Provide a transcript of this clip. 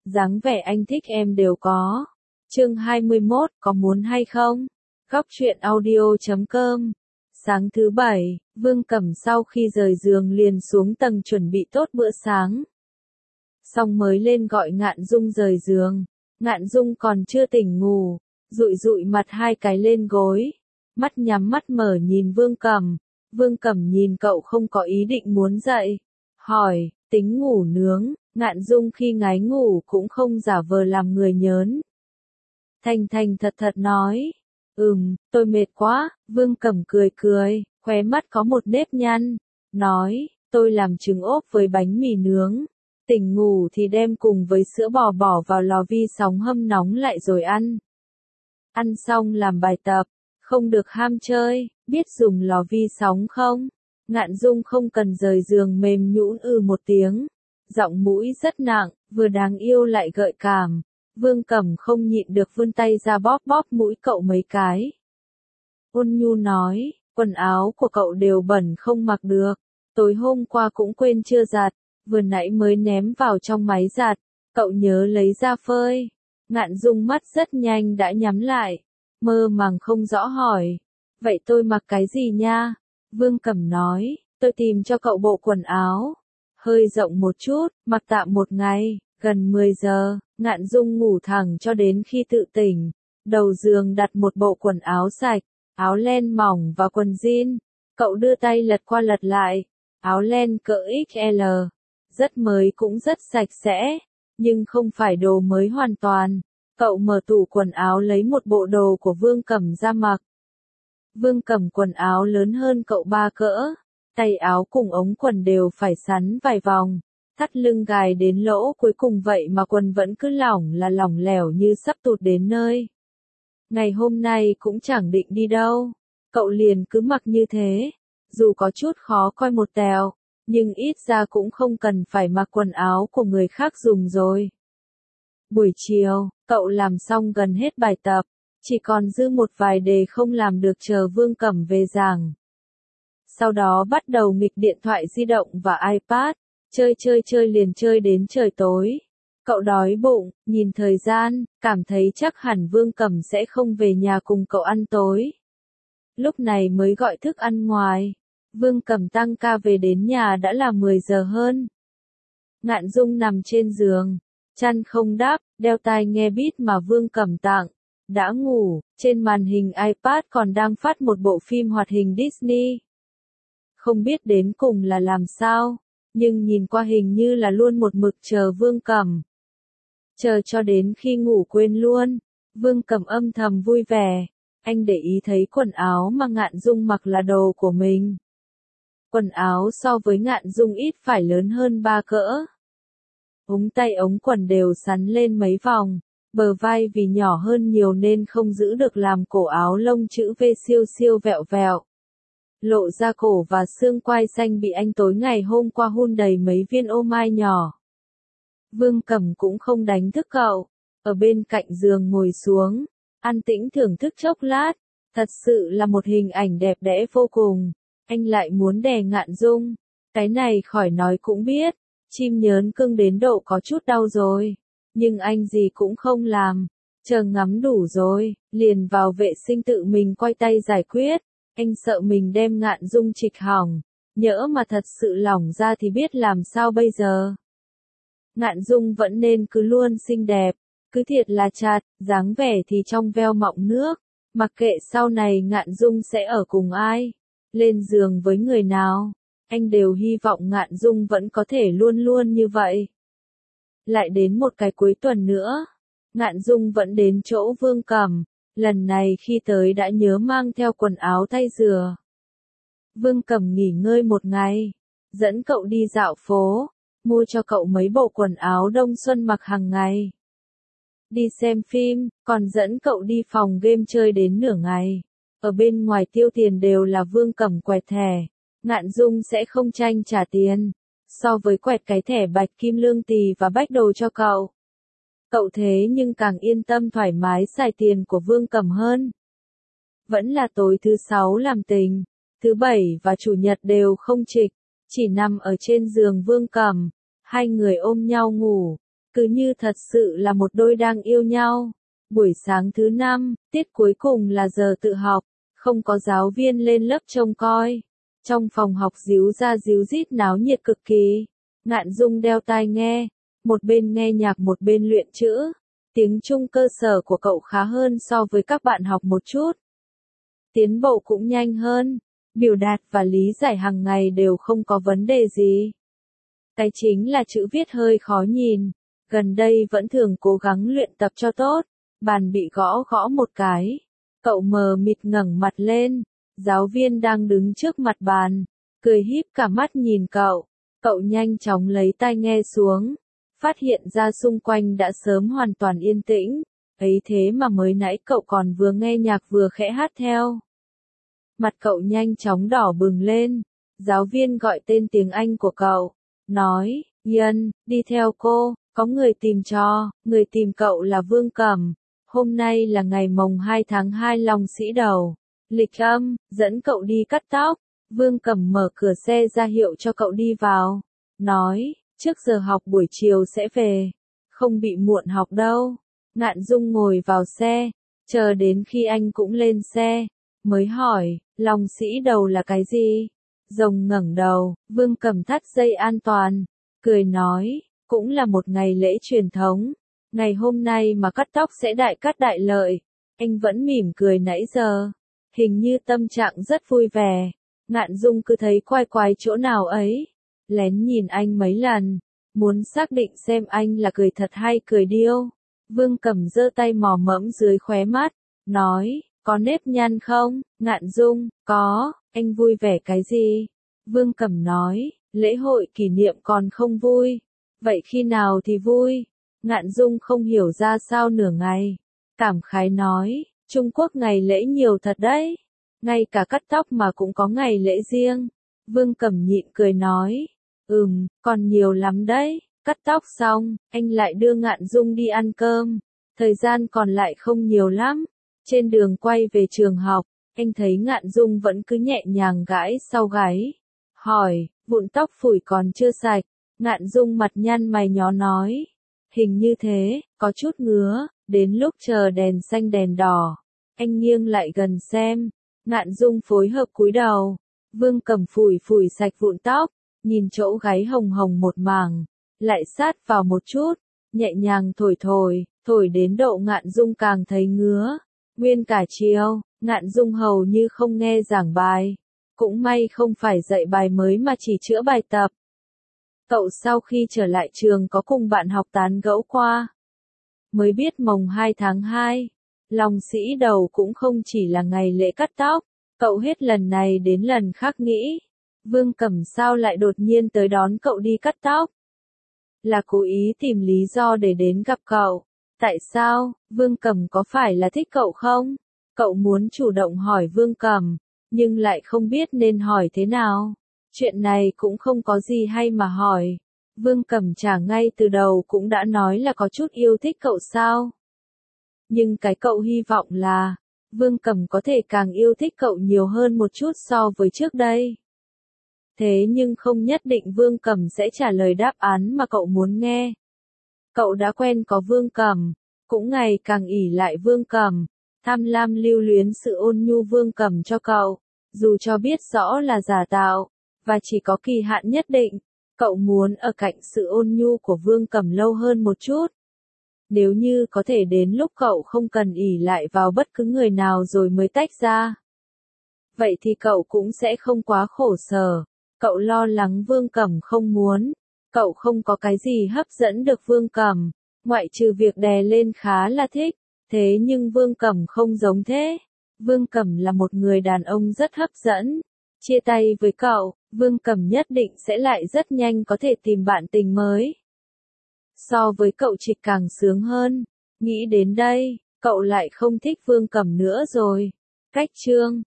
dáng vẻ anh thích em đều có. Chương 21, có muốn hay không? Góc truyện audio.com. Sáng thứ Bảy, Vương Cẩm sau khi rời giường liền xuống tầng chuẩn bị tốt bữa sáng. Xong mới lên gọi Ngạn Dung rời giường. Ngạn Dung còn chưa tỉnh ngủ, dụi dụi mặt hai cái lên gối, mắt nhắm mắt mở nhìn Vương Cẩm. Vương Cẩm nhìn cậu không có ý định muốn dậy, hỏi, tính ngủ nướng. Ngạn Dung khi ngái ngủ cũng không giả vờ làm người nhớn. Thành thành thật thật nói, tôi mệt quá. Vương Cẩm cười cười, khóe mắt có một nếp nhăn, nói, tôi làm trứng ốp với bánh mì nướng. Tỉnh ngủ thì đem cùng với sữa bò bỏ vào lò vi sóng hâm nóng lại rồi ăn. Ăn xong làm bài tập, không được ham chơi, biết dùng lò vi sóng không? Ngạn Dung không cần rời giường mềm nhũn một tiếng. Giọng mũi rất nặng, vừa đáng yêu lại gợi cảm. Vương Cẩm không nhịn được vươn tay ra bóp bóp mũi cậu mấy cái. Ôn nhu nói, quần áo của cậu đều bẩn không mặc được. Tối hôm qua cũng quên chưa giặt, vừa nãy mới ném vào trong máy giặt. Cậu nhớ lấy ra phơi. Ngạn Dung mắt rất nhanh đã nhắm lại, mơ màng không rõ hỏi. Vậy tôi mặc cái gì nha? Vương Cẩm nói, tôi tìm cho cậu bộ quần áo hơi rộng một chút, mặc tạm một ngày. Gần 10 giờ, Ngạn Dung ngủ thẳng cho đến khi tự tỉnh. Đầu giường đặt một bộ quần áo sạch, áo len mỏng và quần jean. Cậu đưa tay lật qua lật lại, áo len cỡ XL, rất mới cũng rất sạch sẽ, nhưng không phải đồ mới hoàn toàn. Cậu mở tủ quần áo lấy một bộ đồ của Vương Cẩm ra mặc. Vương Cẩm quần áo lớn hơn cậu 3 cỡ, tay áo cùng ống quần đều phải sắn vài vòng, thắt lưng gài đến lỗ cuối cùng vậy mà quần vẫn cứ lỏng lẻo như sắp tụt đến nơi. Ngày hôm nay cũng chẳng định đi đâu, cậu liền cứ mặc như thế, dù có chút khó coi một tẹo, nhưng ít ra cũng không cần phải mặc quần áo của người khác dùng rồi. Buổi chiều, cậu làm xong gần hết bài tập, chỉ còn dư một vài đề không làm được chờ Vương Cẩm về giảng. Sau đó bắt đầu nghịch điện thoại di động và iPad, chơi liền chơi đến trời tối. Cậu đói bụng, nhìn thời gian, cảm thấy chắc hẳn Vương Cẩm sẽ không về nhà cùng cậu ăn tối. Lúc này mới gọi thức ăn ngoài. Vương Cẩm tăng ca về đến nhà đã là 10 giờ hơn. Ngạn Dung nằm trên giường, chăn không đắp, đeo tai nghe beat mà Vương Cẩm tặng. Đã ngủ, trên màn hình iPad còn đang phát một bộ phim hoạt hình Disney. Không biết đến cùng là làm sao, nhưng nhìn qua hình như là luôn một mực chờ Vương Cẩm. Chờ cho đến khi ngủ quên luôn. Vương Cẩm âm thầm vui vẻ. Anh để ý thấy quần áo mà Ngạn Dung mặc là đồ của mình. Quần áo so với Ngạn Dung ít phải lớn hơn 3 cỡ. Ống tay ống quần đều sắn lên mấy vòng. Bờ vai vì nhỏ hơn nhiều nên không giữ được làm cổ áo lông chữ V siêu vẹo vẹo. Lộ ra cổ và xương quai xanh bị anh tối ngày hôm qua hun đầy mấy viên ô mai nhỏ. Vương Cẩm cũng không đánh thức cậu, ở bên cạnh giường ngồi xuống, an tĩnh thưởng thức chốc lát. Thật sự là một hình ảnh đẹp đẽ vô cùng. Anh lại muốn đè Ngạn Dung, cái này khỏi nói cũng biết, chim nhớn cưng đến độ có chút đau rồi. Nhưng anh gì cũng không làm, chờ ngắm đủ rồi, liền vào vệ sinh tự mình quay tay giải quyết. Anh sợ mình đem Ngạn Dung trịch hỏng, nhỡ mà thật sự lỏng ra thì biết làm sao bây giờ. Ngạn Dung vẫn nên cứ luôn xinh đẹp, cứ thiệt là chặt, dáng vẻ thì trong veo mọng nước. Mặc kệ sau này Ngạn Dung sẽ ở cùng ai, lên giường với người nào, anh đều hy vọng Ngạn Dung vẫn có thể luôn luôn như vậy. Lại đến một cái cuối tuần nữa, Ngạn Dung vẫn đến chỗ Vương Cẩm, lần này khi tới đã nhớ mang theo quần áo thay rửa. Vương Cẩm nghỉ ngơi một ngày, dẫn cậu đi dạo phố, mua cho cậu mấy bộ quần áo đông xuân mặc hàng ngày. Đi xem phim, còn dẫn cậu đi phòng game chơi đến nửa ngày. Ở bên ngoài tiêu tiền đều là Vương Cẩm quẹt thẻ, Ngạn Dung sẽ không tranh trả tiền. So với quẹt cái thẻ Bạch Kim Lương Tì và bách đồ cho cậu. Cậu thế nhưng càng yên tâm thoải mái xài tiền của Vương Cẩm hơn. Vẫn là tối thứ 6 làm tình, thứ 7 và chủ nhật đều không trịch, chỉ nằm ở trên giường Vương Cẩm, hai người ôm nhau ngủ. cứ như thật sự là một đôi đang yêu nhau. Buổi sáng thứ 5, tiết cuối cùng là giờ tự học, không có giáo viên lên lớp trông coi. Trong phòng học ríu ra ríu rít náo nhiệt cực kỳ. Ngạn Dung đeo tai nghe, một bên nghe nhạc một bên luyện chữ. Tiếng Trung cơ sở của cậu khá hơn so với các bạn học một chút. Tiến bộ cũng nhanh hơn, biểu đạt và lý giải hàng ngày đều không có vấn đề gì. Cái chính là chữ viết hơi khó nhìn, gần đây vẫn thường cố gắng luyện tập cho tốt. Bàn bị gõ gõ một cái, cậu mờ mịt ngẩng mặt lên, giáo viên đang đứng trước mặt bàn, cười híp cả mắt nhìn cậu. Cậu nhanh chóng lấy tai nghe xuống, phát hiện ra xung quanh đã sớm hoàn toàn yên tĩnh, ấy thế mà mới nãy cậu còn vừa nghe nhạc vừa khẽ hát theo. Mặt cậu nhanh chóng đỏ bừng lên, giáo viên gọi tên tiếng Anh của cậu, nói, Ian, đi theo cô, có người tìm cho, người tìm cậu là Vương Cẩm. Hôm nay là ngày mồng 2 tháng 2 Long Sĩ Đầu, lịch âm, dẫn cậu đi cắt tóc. Vương Cẩm mở cửa xe ra hiệu cho cậu đi vào, nói, trước giờ học buổi chiều sẽ về, không bị muộn học đâu. Ngạn Dung ngồi vào xe, chờ đến khi anh cũng lên xe, mới hỏi, Long Sĩ Đầu là cái gì? Rồng ngẩng đầu, Vương Cẩm thắt dây an toàn, cười nói, cũng là một ngày lễ truyền thống. Ngày hôm nay mà cắt tóc sẽ đại cát đại lợi. Anh vẫn mỉm cười nãy giờ, hình như tâm trạng rất vui vẻ. Ngạn Dung cứ thấy quái quái chỗ nào ấy, lén nhìn anh mấy lần, muốn xác định xem anh là cười thật hay cười điêu. Vương Cẩm giơ tay mò mẫm dưới khóe mắt, nói, có nếp nhăn không? Ngạn Dung, có. Anh vui vẻ cái gì? Vương Cẩm nói, lễ hội kỷ niệm còn không vui. Vậy khi nào thì vui? Ngạn Dung không hiểu ra sao nửa ngày, cảm khái nói, Trung Quốc ngày lễ nhiều thật đấy, ngay cả cắt tóc mà cũng có ngày lễ riêng. Vương Cẩm nhịn cười nói, còn nhiều lắm đấy. Cắt tóc xong, anh lại đưa Ngạn Dung đi ăn cơm, thời gian còn lại không nhiều lắm. Trên đường quay về trường học, anh thấy Ngạn Dung vẫn cứ nhẹ nhàng gãi sau gáy, hỏi, vụn tóc phủi còn chưa sạch. Ngạn Dung mặt nhăn mày nhó nói, hình như thế, có chút ngứa. Đến lúc chờ đèn xanh đèn đỏ, anh nghiêng lại gần xem, Ngạn Dung phối hợp cúi đầu. Vương Cẩm phủi phủi sạch vụn tóc, nhìn chỗ gáy hồng hồng một mảng, lại sát vào một chút, nhẹ nhàng thổi đến độ Ngạn Dung càng thấy ngứa. Nguyên cả chiều, Ngạn Dung hầu như không nghe giảng bài, cũng may không phải dạy bài mới mà chỉ chữa bài tập. Cậu sau khi trở lại trường có cùng bạn học tán gẫu qua, mới biết mồng 2 tháng 2, Long Sĩ Đầu cũng không chỉ là ngày lễ cắt tóc. Cậu hết lần này đến lần khác nghĩ, Vương Cẩm sao lại đột nhiên tới đón cậu đi cắt tóc? Là cố ý tìm lý do để đến gặp cậu. Tại sao? Vương Cẩm có phải là thích cậu không? Cậu muốn chủ động hỏi Vương Cẩm, nhưng lại không biết nên hỏi thế nào. Chuyện này cũng không có gì hay mà hỏi. Vương Cẩm trả ngay từ đầu cũng đã nói là có chút yêu thích cậu sao. Nhưng cái cậu hy vọng là, Vương Cẩm có thể càng yêu thích cậu nhiều hơn một chút so với trước đây. Thế nhưng không nhất định Vương Cẩm sẽ trả lời đáp án mà cậu muốn nghe. Cậu đã quen có Vương Cẩm, cũng ngày càng ỷ lại Vương Cẩm, tham lam lưu luyến sự ôn nhu Vương Cẩm cho cậu, dù cho biết rõ là giả tạo, và chỉ có kỳ hạn nhất định. Cậu muốn ở cạnh sự ôn nhu của Vương Cẩm lâu hơn một chút. Nếu như có thể đến lúc cậu không cần ỷ lại vào bất cứ người nào rồi mới tách ra, vậy thì cậu cũng sẽ không quá khổ sở. Cậu lo lắng Vương Cẩm không muốn. Cậu không có cái gì hấp dẫn được Vương Cẩm, ngoại trừ việc đè lên khá là thích. Thế nhưng Vương Cẩm không giống thế. Vương Cẩm là một người đàn ông rất hấp dẫn. Chia tay với cậu, Vương Cẩm nhất định sẽ lại rất nhanh có thể tìm bạn tình mới. So với cậu chỉ càng sướng hơn. Nghĩ đến đây, cậu lại không thích Vương Cẩm nữa rồi. Cách chương